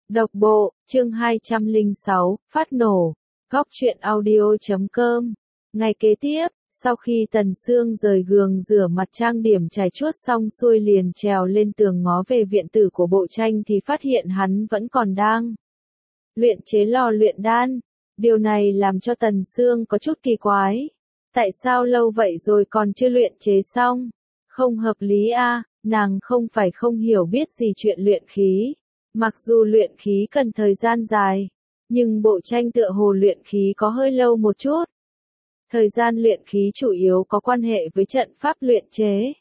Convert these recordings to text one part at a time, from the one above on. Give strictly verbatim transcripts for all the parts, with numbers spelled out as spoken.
Độc bộ, chương hai trăm lẻ sáu, phát nổ. Góc truyện audio chấm com. Ngày kế tiếp, sau khi Tần Sương rời giường rửa mặt trang điểm chải chuốt xong xuôi liền trèo lên tường ngó về viện tử của Bộ Tranh thì phát hiện hắn vẫn còn đang luyện chế lò luyện đan. Điều này làm cho Tần Sương có chút kỳ quái. Tại sao lâu vậy rồi còn chưa luyện chế xong? Không hợp lý a, à, nàng không phải không hiểu biết gì chuyện luyện khí. Mặc dù luyện khí cần thời gian dài, nhưng Bộ Tranh tựa hồ luyện khí có hơi lâu một chút. Thời gian luyện khí chủ yếu có quan hệ với trận pháp luyện chế.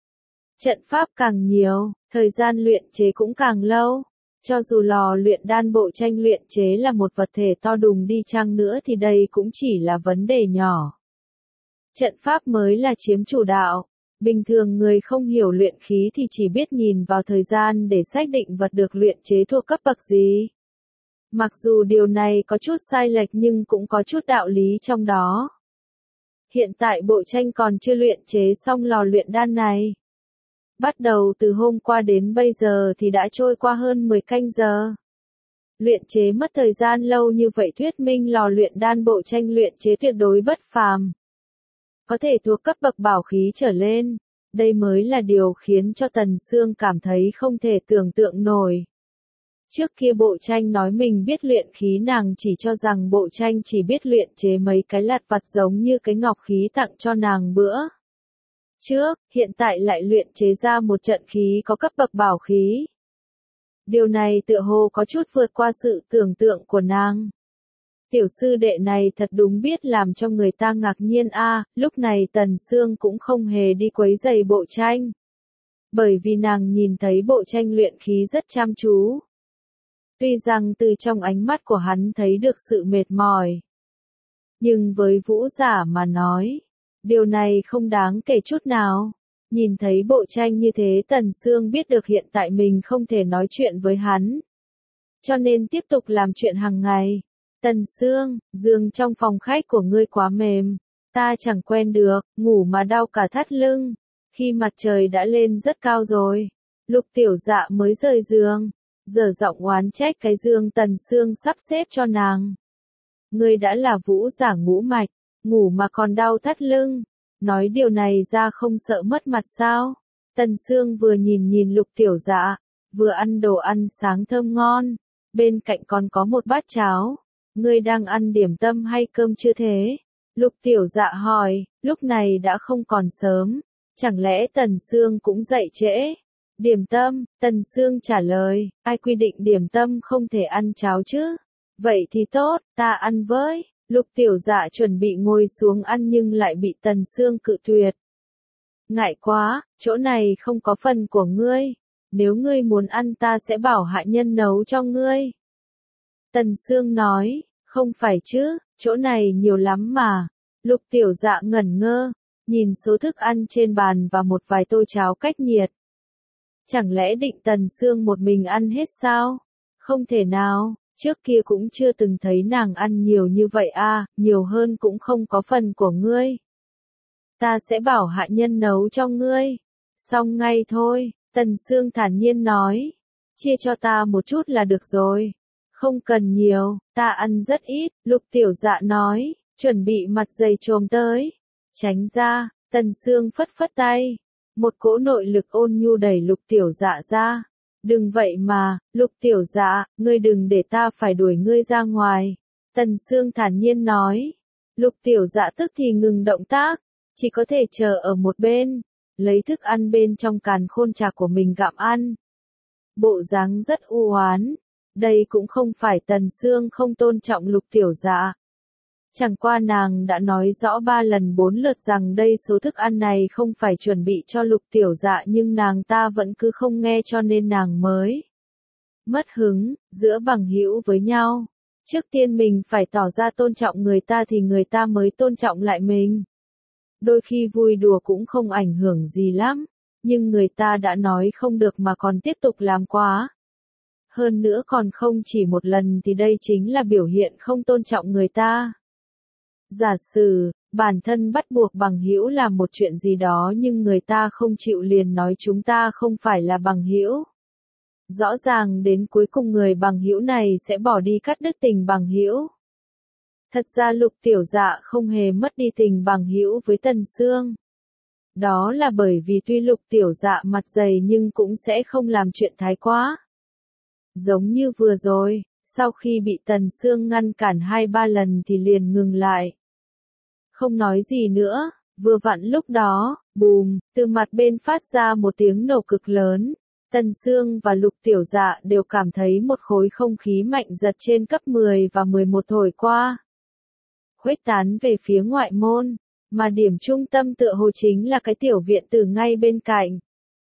Trận pháp càng nhiều, thời gian luyện chế cũng càng lâu. Cho dù lò luyện đan Bộ Tranh luyện chế là một vật thể to đùng đi chăng nữa thì đây cũng chỉ là vấn đề nhỏ. Trận pháp mới là chiếm chủ đạo. Bình thường người không hiểu luyện khí thì chỉ biết nhìn vào thời gian để xác định vật được luyện chế thuộc cấp bậc gì. Mặc dù điều này có chút sai lệch nhưng cũng có chút đạo lý trong đó. Hiện tại Bộ Tranh còn chưa luyện chế xong lò luyện đan này. Bắt đầu từ hôm qua đến bây giờ thì đã trôi qua hơn mười canh giờ. Luyện chế mất thời gian lâu như vậy thuyết minh lò luyện đan Bộ Tranh luyện chế tuyệt đối bất phàm. Có thể thuộc cấp bậc bảo khí trở lên. Đây mới là điều khiến cho Tần Sương cảm thấy không thể tưởng tượng nổi. Trước kia Bộ Tranh nói mình biết luyện khí, nàng chỉ cho rằng Bộ Tranh chỉ biết luyện chế mấy cái lặt vặt giống như cái ngọc khí tặng cho nàng bữa trước, hiện tại lại luyện chế ra một trận khí có cấp bậc bảo khí. Điều này tựa hồ có chút vượt qua sự tưởng tượng của nàng. Tiểu sư đệ này thật đúng biết làm cho người ta ngạc nhiên a. À, lúc này Tần Sương cũng không hề đi quấy rầy Bộ Tranh. Bởi vì nàng nhìn thấy Bộ Tranh luyện khí rất chăm chú. Tuy rằng từ trong ánh mắt của hắn thấy được sự mệt mỏi. Nhưng với vũ giả mà nói, điều này không đáng kể chút nào. Nhìn thấy Bộ Tranh như thế Tần Sương biết được hiện tại mình không thể nói chuyện với hắn. Cho nên tiếp tục làm chuyện hàng ngày. Tần Sương, giường trong phòng khách của ngươi quá mềm, ta chẳng quen được, ngủ mà đau cả thắt lưng. Khi mặt trời đã lên rất cao rồi, Lục Tiểu Dạ mới rời giường, dở giọng oán trách cái giường Tần Sương sắp xếp cho nàng. Ngươi đã là vũ giả ngũ mạch, ngủ mà còn đau thắt lưng, nói điều này ra không sợ mất mặt sao? Tần Sương vừa nhìn nhìn Lục Tiểu Dạ, vừa ăn đồ ăn sáng thơm ngon, bên cạnh còn có một bát cháo. Ngươi đang ăn điểm tâm hay cơm chưa thế? Lục Tiểu Dạ hỏi, lúc này đã không còn sớm, chẳng lẽ Tần Sương cũng dậy trễ? Điểm tâm, Tần Sương trả lời, ai quy định điểm tâm không thể ăn cháo chứ? Vậy thì tốt, ta ăn với. Lục Tiểu Dạ chuẩn bị ngồi xuống ăn nhưng lại bị Tần Sương cự tuyệt. Ngại quá, chỗ này không có phần của ngươi, nếu ngươi muốn ăn ta sẽ bảo hạ nhân nấu cho ngươi. Tần Sương nói, không phải chứ, chỗ này nhiều lắm mà. Lục Tiểu Dạ ngẩn ngơ, nhìn số thức ăn trên bàn và một vài tô cháo cách nhiệt. Chẳng lẽ định Tần Sương một mình ăn hết sao? Không thể nào, trước kia cũng chưa từng thấy nàng ăn nhiều như vậy à, nhiều hơn cũng không có phần của ngươi. Ta sẽ bảo hạ nhân nấu cho ngươi. Xong ngay thôi, Tần Sương thản nhiên nói, chia cho ta một chút là được rồi. Không cần nhiều, ta ăn rất ít, Lục Tiểu Dạ nói, chuẩn bị mặt dày trồm tới. Tránh ra, Tần Sương phất phất tay. Một cỗ nội lực ôn nhu đẩy Lục Tiểu Dạ ra. Đừng vậy mà, Lục Tiểu Dạ, ngươi đừng để ta phải đuổi ngươi ra ngoài. Tần Sương thản nhiên nói. Lục Tiểu Dạ tức thì ngừng động tác, chỉ có thể chờ ở một bên, lấy thức ăn bên trong càn khôn trà của mình gặm ăn. Bộ dáng rất u oán. Đây cũng không phải Tần Sương không tôn trọng Lục Tiểu Dạ. Chẳng qua nàng đã nói rõ ba lần bốn lượt rằng đây số thức ăn này không phải chuẩn bị cho Lục Tiểu Dạ nhưng nàng ta vẫn cứ không nghe cho nên nàng mới mất hứng. Giữa bằng hữu với nhau, trước tiên mình phải tỏ ra tôn trọng người ta thì người ta mới tôn trọng lại mình. Đôi khi vui đùa cũng không ảnh hưởng gì lắm, nhưng người ta đã nói không được mà còn tiếp tục làm quá. Hơn nữa còn không chỉ một lần thì đây chính là biểu hiện không tôn trọng người ta. Giả sử, bản thân bắt buộc bằng hữu làm một chuyện gì đó nhưng người ta không chịu liền nói chúng ta không phải là bằng hữu. Rõ ràng đến cuối cùng người bằng hữu này sẽ bỏ đi cắt đứt tình bằng hữu. Thật ra Lục Tiểu Dạ không hề mất đi tình bằng hữu với Tần Sương. Đó là bởi vì tuy Lục Tiểu Dạ mặt dày nhưng cũng sẽ không làm chuyện thái quá. Giống như vừa rồi, sau khi bị Tần Sương ngăn cản hai ba lần thì liền ngừng lại. Không nói gì nữa, vừa vặn lúc đó, bùm, từ mặt bên phát ra một tiếng nổ cực lớn. Tần Sương và Lục Tiểu Dạ đều cảm thấy một khối không khí mạnh giật trên cấp mười và mười một thổi qua. Khuếch tán về phía ngoại môn, mà điểm trung tâm tựa hồ chính là cái tiểu viện tử ngay bên cạnh.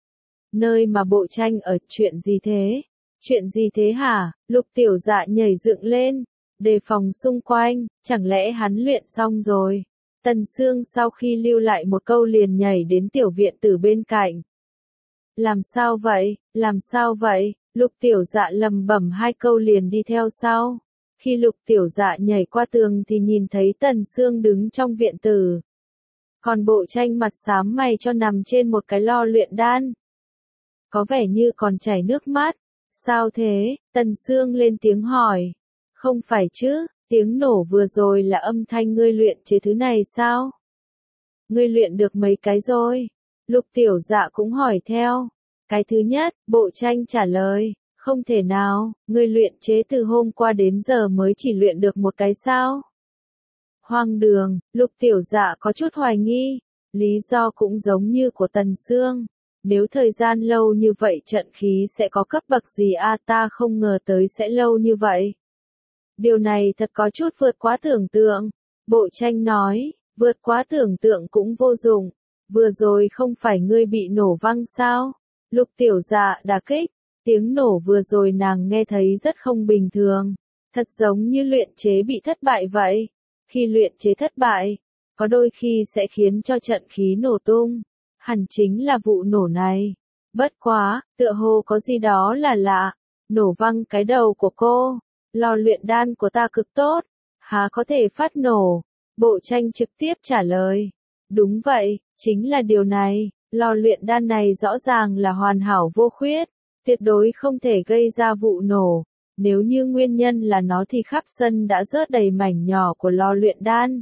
Nơi mà Bộ Tranh ở. Chuyện gì thế? Chuyện gì thế hả? Lục Tiểu Dạ nhảy dựng lên, đề phòng xung quanh, chẳng lẽ hắn luyện xong rồi? Tần Sương sau khi lưu lại một câu liền nhảy đến tiểu viện tử bên cạnh. Làm sao vậy? Làm sao vậy? Lục Tiểu Dạ lầm bẩm hai câu liền đi theo sau. Khi Lục Tiểu Dạ nhảy qua tường thì nhìn thấy Tần Sương đứng trong viện tử. Còn Bộ Tranh mặt xám mày cho nằm trên một cái lo luyện đan. Có vẻ như còn chảy nước mắt. Sao thế? Tần Sương lên tiếng hỏi. Không phải chứ, tiếng nổ vừa rồi là âm thanh ngươi luyện chế thứ này sao? Ngươi luyện được mấy cái rồi? Lục Tiểu Dạ cũng hỏi theo. Cái thứ nhất, Bộ Tranh trả lời. Không thể nào, ngươi luyện chế từ hôm qua đến giờ mới chỉ luyện được một cái sao? Hoang đường, Lục Tiểu Dạ có chút hoài nghi. Lý do cũng giống như của Tần Sương. Nếu thời gian lâu như vậy trận khí sẽ có cấp bậc gì a ta không ngờ tới sẽ lâu như vậy. Điều này thật có chút vượt quá tưởng tượng. Bộ Tranh nói, vượt quá tưởng tượng cũng vô dụng. Vừa rồi không phải ngươi bị nổ văng sao? Lục Tiểu Dạ đả kích. Tiếng nổ vừa rồi nàng nghe thấy rất không bình thường. Thật giống như luyện chế bị thất bại vậy. Khi luyện chế thất bại, có đôi khi sẽ khiến cho trận khí nổ tung. Hẳn chính là vụ nổ này. Bất quá, tựa hồ có gì đó là lạ. Nổ văng cái đầu của cô. Lò luyện đan của ta cực tốt. Há có thể phát nổ? Bộ Tranh trực tiếp trả lời. Đúng vậy, chính là điều này. Lò luyện đan này rõ ràng là hoàn hảo vô khuyết. Tuyệt đối không thể gây ra vụ nổ. Nếu như nguyên nhân là nó thì khắp sân đã rớt đầy mảnh nhỏ của lò luyện đan.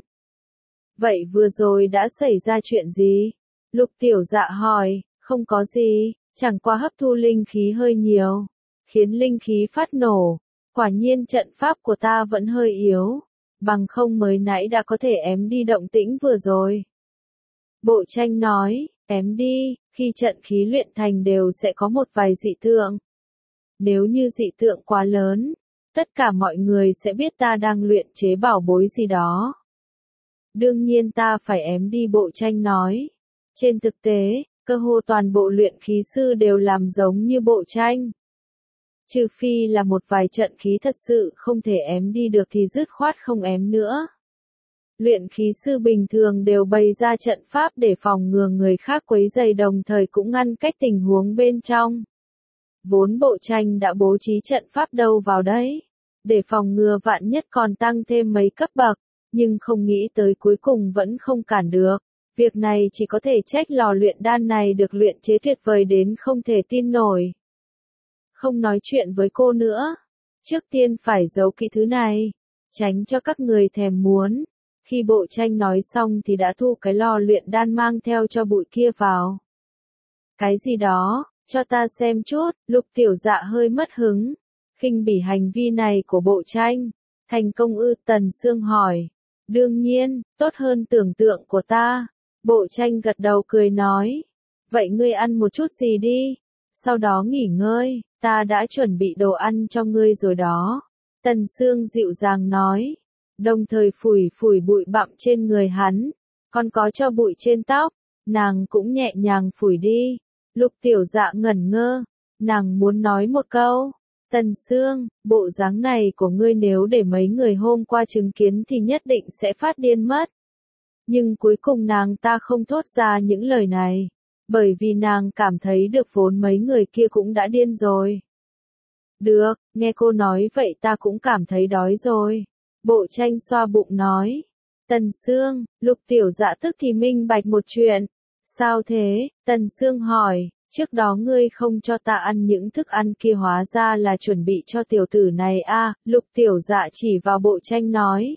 Vậy vừa rồi đã xảy ra chuyện gì? Lục Tiểu Dạ hỏi. Không có gì, chẳng qua hấp thu linh khí hơi nhiều. Khiến linh khí phát nổ. Quả nhiên trận pháp của ta vẫn hơi yếu. Bằng không mới nãy đã có thể ém đi động tĩnh vừa rồi. Bộ Tranh nói, ém đi, khi trận khí luyện thành đều sẽ có một vài dị tượng. Nếu như dị tượng quá lớn, tất cả mọi người sẽ biết ta đang luyện chế bảo bối gì đó. Đương nhiên ta phải ém đi, Bộ Tranh nói. Trên thực tế, cơ hồ toàn bộ luyện khí sư đều làm giống như Bộ Tranh. Trừ phi là một vài trận khí thật sự không thể ém đi được thì dứt khoát không ém nữa. Luyện khí sư bình thường đều bày ra trận pháp để phòng ngừa người khác quấy rầy, đồng thời cũng ngăn cách tình huống bên trong. Vốn Bộ Tranh đã bố trí trận pháp đâu vào đấy, để phòng ngừa vạn nhất còn tăng thêm mấy cấp bậc, nhưng không nghĩ tới cuối cùng vẫn không cản được. Việc này chỉ có thể trách lò luyện đan này được luyện chế tuyệt vời đến không thể tin nổi. Không nói chuyện với cô nữa. Trước tiên phải giấu kỹ thứ này, tránh cho các người thèm muốn. Khi Bộ Tranh nói xong thì đã thu cái lò luyện đan mang theo cho bụi kia vào. Cái gì đó, cho ta xem chút. Lục Tiểu Dạ hơi mất hứng. Khinh bỉ hành vi này của Bộ Tranh. Thành công ư? Tần Sương hỏi. Đương nhiên, tốt hơn tưởng tượng của ta. Bộ Tranh gật đầu cười nói. Vậy ngươi ăn một chút gì đi. Sau đó nghỉ ngơi, ta đã chuẩn bị đồ ăn cho ngươi rồi đó. Tần Sương dịu dàng nói. Đồng thời phủi phủi bụi bặm trên người hắn. Còn có cho bụi trên tóc. Nàng cũng nhẹ nhàng phủi đi. Lục Tiểu Dạ ngẩn ngơ. Nàng muốn nói một câu. Tần Sương, bộ dáng này của ngươi nếu để mấy người hôm qua chứng kiến thì nhất định sẽ phát điên mất. Nhưng cuối cùng nàng ta không thốt ra những lời này. Bởi vì nàng cảm thấy được vốn mấy người kia cũng đã điên rồi. Được, nghe cô nói vậy ta cũng cảm thấy đói rồi. Bộ Tranh xoa bụng nói. Tần Sương, Lục Tiểu Dạ tức thì minh bạch một chuyện. Sao thế? Tần Sương hỏi. Trước đó ngươi không cho ta ăn những thức ăn kia hóa ra là chuẩn bị cho tiểu tử này a, Lục Tiểu Dạ chỉ vào bộ tranh nói.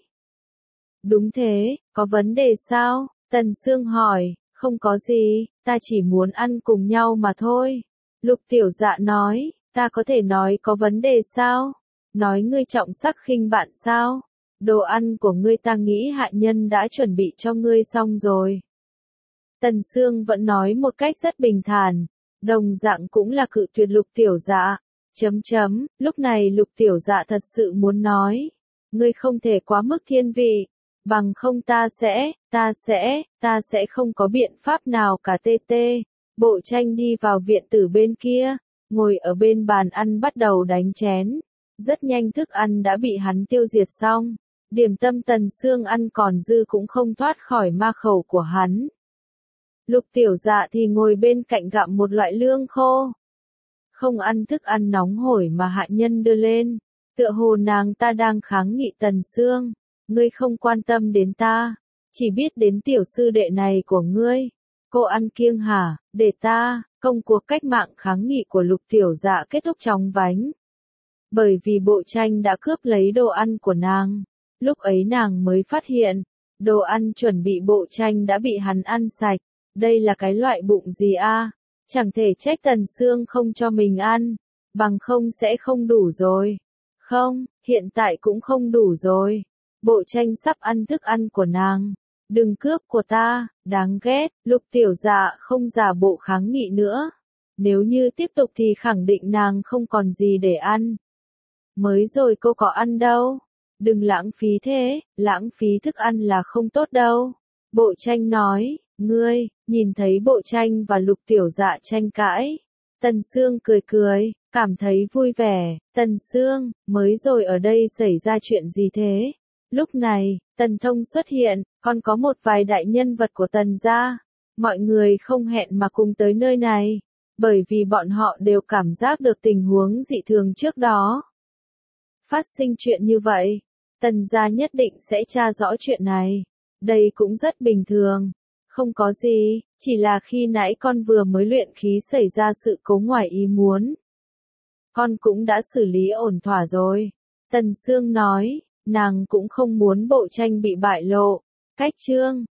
Đúng thế, có vấn đề sao? Tần Sương hỏi, không có gì, ta chỉ muốn ăn cùng nhau mà thôi. Lục Tiểu Dạ nói, ta có thể nói có vấn đề sao? Nói ngươi trọng sắc khinh bạn sao? Đồ ăn của ngươi ta nghĩ hạ nhân đã chuẩn bị cho ngươi xong rồi. Tần Sương vẫn nói một cách rất bình thản, đồng dạng cũng là cự tuyệt Lục Tiểu Dạ. Chấm chấm, lúc này Lục Tiểu Dạ thật sự muốn nói, ngươi không thể quá mức thiên vị, bằng không ta sẽ, ta sẽ, ta sẽ không có biện pháp nào cả tê tê. Bộ tranh đi vào viện tử bên kia, ngồi ở bên bàn ăn bắt đầu đánh chén. Rất nhanh thức ăn đã bị hắn tiêu diệt xong. Điểm tâm Tần Sương ăn còn dư cũng không thoát khỏi ma khẩu của hắn. Lục Tiểu Dạ thì ngồi bên cạnh gặm một loại lương khô. Không ăn thức ăn nóng hổi mà hạ nhân đưa lên. Tựa hồ nàng ta đang kháng nghị Tần Sương. Ngươi không quan tâm đến ta, chỉ biết đến tiểu sư đệ này của ngươi. Cô ăn kiêng hả, để ta, công cuộc cách mạng kháng nghị của Lục Tiểu Dạ kết thúc chóng vánh. Bởi vì bộ tranh đã cướp lấy đồ ăn của nàng. Lúc ấy nàng mới phát hiện, đồ ăn chuẩn bị bộ tranh đã bị hắn ăn sạch. Đây là cái loại bụng gì a? Chẳng thể trách Tần Sương không cho mình ăn, bằng không sẽ không đủ rồi. Không, hiện tại cũng không đủ rồi. Bộ tranh sắp ăn thức ăn của nàng. Đừng cướp của ta, đáng ghét. Lục Tiểu Dạ không giả bộ kháng nghị nữa. Nếu như tiếp tục thì khẳng định nàng không còn gì để ăn. Mới rồi cô có ăn đâu. Đừng lãng phí thế, lãng phí thức ăn là không tốt đâu. Bộ tranh nói, ngươi, nhìn thấy bộ tranh và Lục Tiểu Dạ tranh cãi. Tần Sương cười cười, cảm thấy vui vẻ. Tần Sương, mới rồi ở đây xảy ra chuyện gì thế? Lúc này, Tần Thông xuất hiện, còn có một vài đại nhân vật của Tần gia. Mọi người không hẹn mà cùng tới nơi này, bởi vì bọn họ đều cảm giác được tình huống dị thường trước đó. Phát sinh chuyện như vậy, Tần gia nhất định sẽ tra rõ chuyện này. Đây cũng rất bình thường. Không có gì, chỉ là khi nãy con vừa mới luyện khí xảy ra sự cố ngoài ý muốn. Con cũng đã xử lý ổn thỏa rồi. Tần Sương nói, nàng cũng không muốn bộ tranh bị bại lộ. Cách chương